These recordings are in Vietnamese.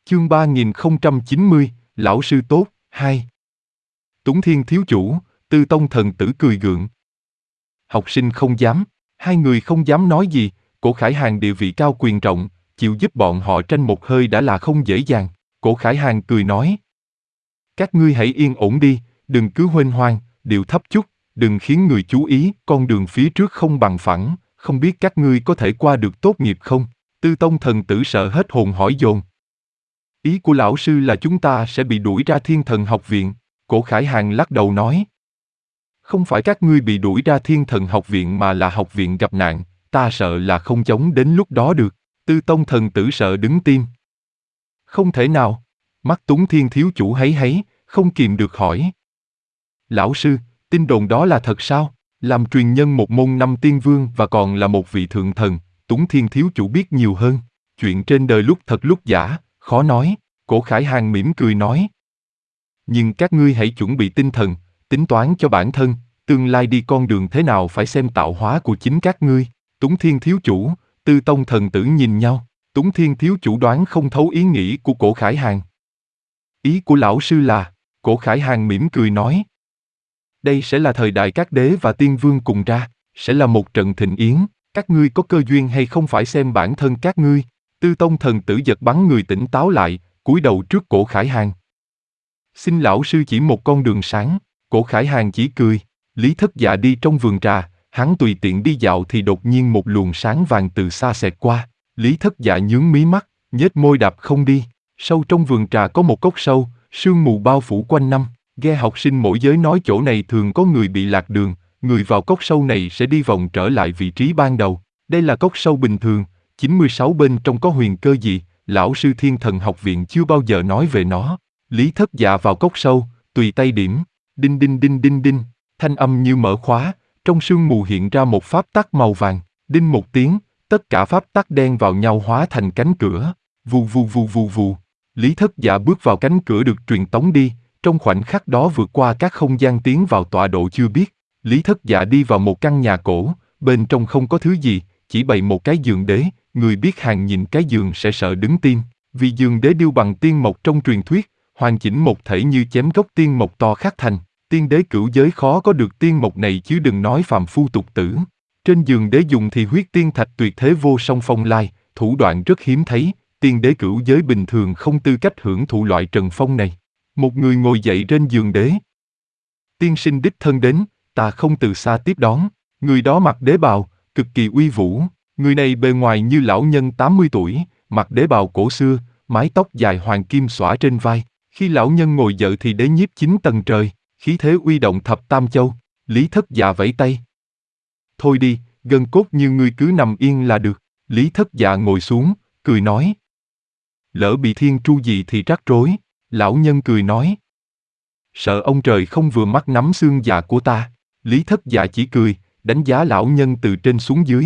Chương 3090, Lão sư tốt, 2. Túng Thiên thiếu chủ, Tư Tông thần tử cười gượng. Học sinh không dám, hai người không dám nói gì, Cổ Khải Hàn địa vị cao quyền trọng, chịu giúp bọn họ tranh một hơi đã là không dễ dàng. Cổ Khải Hàn cười nói. Các ngươi hãy yên ổn đi, đừng cứ huênh hoang, điệu thấp chút, đừng khiến người chú ý, con đường phía trước không bằng phẳng, không biết các ngươi có thể qua được tốt nghiệp không? Tư Tông thần tử sợ hết hồn hỏi dồn. Ý của lão sư là chúng ta sẽ bị đuổi ra Thiên Thần học viện. Cổ Khải Hàn lắc đầu nói. Không phải các ngươi bị đuổi ra Thiên Thần học viện mà là học viện gặp nạn, ta sợ là không chống đến lúc đó được. Tư Tông thần tử sợ đứng tim. Không thể nào. Mắt Túng Thiên thiếu chủ háy, không kìm được hỏi. Lão sư, tin đồn đó là thật sao? Làm truyền nhân một môn 5 tiên vương và còn là một vị thượng thần, Túng Thiên thiếu chủ biết nhiều hơn. Chuyện trên đời lúc thật lúc giả, khó nói. Cổ Khải Hàn mỉm cười nói. Nhưng các ngươi hãy chuẩn bị tinh thần, tính toán cho bản thân, tương lai đi con đường thế nào phải xem tạo hóa của chính các ngươi. Túng Thiên thiếu chủ, Tư Tông thần tử nhìn nhau. Túng Thiên thiếu chủ đoán không thấu ý nghĩ của Cổ Khải Hàn. Ý của lão sư là, Cổ Khải Hàn mỉm cười nói. Đây sẽ là thời đại các đế và tiên vương cùng ra, sẽ là một trận thịnh yến, các ngươi có cơ duyên hay không phải xem bản thân các ngươi. Tư Tông thần tử giật bắn người tỉnh táo lại, cúi đầu trước Cổ Khải Hàn. Xin lão sư chỉ một con đường sáng. Cổ Khải Hàn chỉ cười. Lý Thất Dạ đi trong vườn trà, hắn tùy tiện đi dạo thì đột nhiên một luồng sáng vàng từ xa xẹt qua. Lý Thất Dạ nhướng mí mắt, nhếch môi đạp không đi. Sâu trong vườn trà có một cốc sâu, sương mù bao phủ quanh năm. Nghe học sinh mỗi giới nói chỗ này thường có người bị lạc đường, người vào cốc sâu này sẽ đi vòng trở lại vị trí ban đầu. Đây là cốc sâu bình thường, 96 bên trong có huyền cơ gì, lão sư Thiên Thần học viện chưa bao giờ nói về nó. Lý Thất Dạ vào cốc sâu, tùy tay điểm, đinh đinh đinh đinh đinh, thanh âm như mở khóa, trong sương mù hiện ra một pháp tắc màu vàng, đinh một tiếng, tất cả pháp tắc đen vào nhau hóa thành cánh cửa, vù vù vù vù vù. Lý Thất Dạ bước vào cánh cửa được truyền tống đi, trong khoảnh khắc đó vượt qua các không gian tiến vào tọa độ chưa biết. Lý Thất Dạ đi vào một căn nhà cổ, bên trong không có thứ gì, chỉ bày một cái giường đế, người biết hàng nhìn cái giường sẽ sợ đứng tim, vì giường đế điêu bằng tiên mộc trong truyền thuyết, hoàn chỉnh một thể như chém gốc tiên mộc to khắc thành. Tiên đế cửu giới khó có được tiên mộc này chứ đừng nói phàm phu tục tử. Trên giường đế dùng thì huyết tiên thạch tuyệt thế vô song phong lai, thủ đoạn rất hiếm thấy, tiên đế cửu giới bình thường không tư cách hưởng thụ loại trần phong này. Một người ngồi dậy trên giường đế. Tiên sinh đích thân đến, ta không từ xa tiếp đón. Người đó mặc đế bào, cực kỳ uy vũ. Người này bề ngoài như lão nhân 80 tuổi, mặc đế bào cổ xưa, mái tóc dài hoàng kim xõa trên vai. Khi lão nhân ngồi dậy thì đế nhiếp 9 tầng trời, khí thế uy động thập tam châu. Lý Thất Dạ vẫy tay. Thôi đi, gân cốt như ngươi cứ nằm yên là được. Lý Thất Dạ ngồi xuống, cười nói. Lỡ bị thiên tru gì thì rắc rối. Lão nhân cười nói. Sợ ông trời không vừa mắt nắm xương già của ta. Lý Thất Dạ chỉ cười, đánh giá lão nhân từ trên xuống dưới.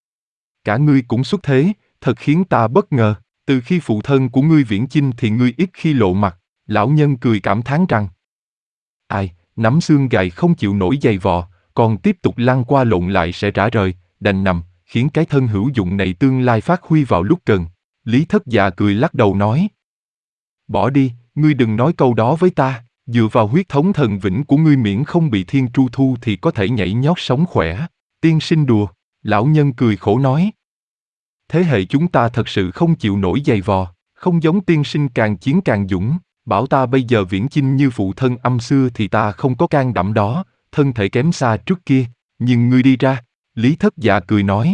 Cả ngươi cũng xuất thế, thật khiến ta bất ngờ. Từ khi phụ thân của ngươi viễn chinh thì ngươi ít khi lộ mặt. Lão nhân cười cảm thán rằng. Ai, nắm xương gầy không chịu nổi giày vò, còn tiếp tục lăn qua lộn lại sẽ rã rời, đành nằm, khiến cái thân hữu dụng này tương lai phát huy vào lúc cần. Lý Thất Dạ cười lắc đầu nói. Bỏ đi, ngươi đừng nói câu đó với ta, dựa vào huyết thống thần vĩnh của ngươi miễn không bị thiên tru thu thì có thể nhảy nhót sống khỏe. Tiên sinh đùa, lão nhân cười khổ nói. Thế hệ chúng ta thật sự không chịu nổi giày vò, không giống tiên sinh càng chiến càng dũng, bảo ta bây giờ viễn chinh như phụ thân âm xưa thì ta không có can đảm đó, thân thể kém xa trước kia, nhưng ngươi đi ra. Lý Thất Dạ cười nói.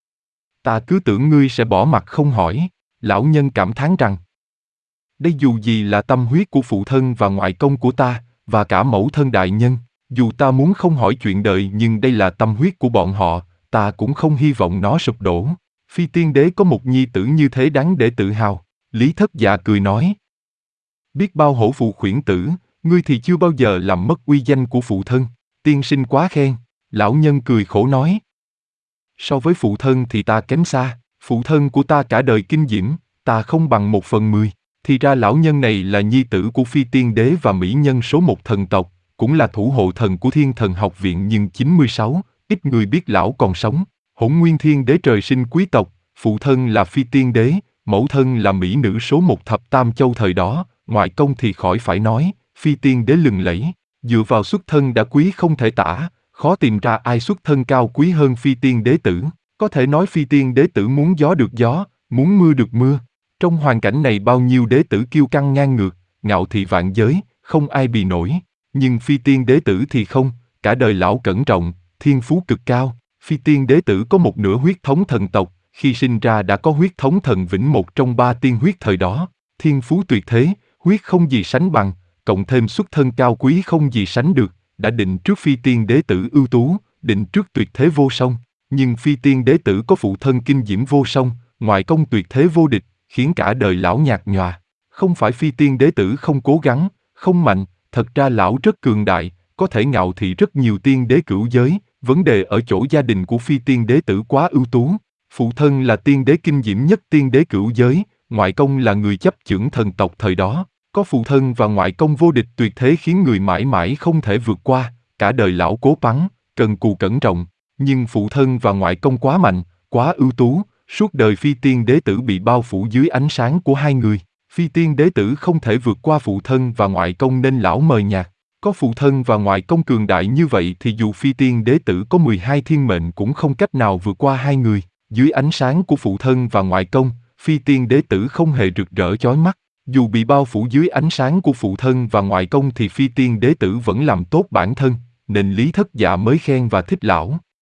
Ta cứ tưởng ngươi sẽ bỏ mặt không hỏi, lão nhân cảm thán rằng. Đây dù gì là tâm huyết của phụ thân và ngoại công của ta, và cả mẫu thân đại nhân, dù ta muốn không hỏi chuyện đời nhưng đây là tâm huyết của bọn họ, ta cũng không hy vọng nó sụp đổ. Phi tiên đế có một nhi tử như thế đáng để tự hào. Lý Thất Dạ cười nói. Biết bao hổ phụ khuyển tử, ngươi thì chưa bao giờ làm mất uy danh của phụ thân. Tiên sinh quá khen. Lão nhân cười khổ nói. So với phụ thân thì ta kém xa, phụ thân của ta cả đời kinh diễm, ta không bằng 1/10. Thì ra lão nhân này là nhi tử của phi tiên đế và mỹ nhân số 1 thần tộc, cũng là thủ hộ thần của Thiên Thần học viện nhưng 96, ít người biết lão còn sống. Hỗn Nguyên Thiên Đế trời sinh quý tộc, phụ thân là phi tiên đế, Mẫu thân là mỹ nữ số một thập tam châu thời đó, ngoại công thì khỏi phải nói, phi tiên đế lừng lẫy, dựa vào xuất thân đã quý không thể tả, khó tìm ra ai xuất thân cao quý hơn phi tiên đế tử. Có thể nói phi tiên đế tử muốn gió được gió, muốn mưa được mưa. Trong hoàn cảnh này bao nhiêu đế tử kiêu căng ngang ngược, ngạo thị vạn giới, không ai bì nổi. Nhưng phi tiên đế tử thì không, cả đời lão cẩn trọng, thiên phú cực cao. Phi tiên đế tử có một nửa huyết thống thần tộc, khi sinh ra đã có huyết thống thần vĩnh một trong ba tiên huyết thời đó. Thiên phú tuyệt thế, huyết không gì sánh bằng, cộng thêm xuất thân cao quý không gì sánh được, đã định trước phi tiên đế tử ưu tú, định trước tuyệt thế vô song. Nhưng phi tiên đế tử có phụ thân kinh diễm vô song, ngoại công tuyệt thế vô địch, khiến cả đời lão nhạt nhòa. Không phải phi tiên đế tử không cố gắng, không mạnh, thật ra lão rất cường đại, có thể ngạo thị rất nhiều tiên đế cửu giới, vấn đề ở chỗ gia đình của phi tiên đế tử quá ưu tú. Phụ thân là tiên đế kinh diễm nhất tiên đế cửu giới, ngoại công là người chấp chưởng thần tộc thời đó. Có phụ thân và ngoại công vô địch tuyệt thế khiến người mãi mãi không thể vượt qua, cả đời lão cố gắng, cần cù cẩn trọng. Nhưng phụ thân và ngoại công quá mạnh, quá ưu tú, suốt đời phi tiên đế tử bị bao phủ dưới ánh sáng của hai người. Phi tiên đế tử không thể vượt qua phụ thân và ngoại công nên lão mờ nhạt. Có phụ thân và ngoại công cường đại như vậy thì dù phi tiên đế tử có 12 thiên mệnh cũng không cách nào vượt qua hai người. Dưới ánh sáng của phụ thân và ngoại công, phi tiên đế tử không hề rực rỡ chói mắt. Dù bị bao phủ dưới ánh sáng của phụ thân và ngoại công thì phi tiên đế tử vẫn làm tốt bản thân, nên Lý Thất Dạ mới khen và thích lão.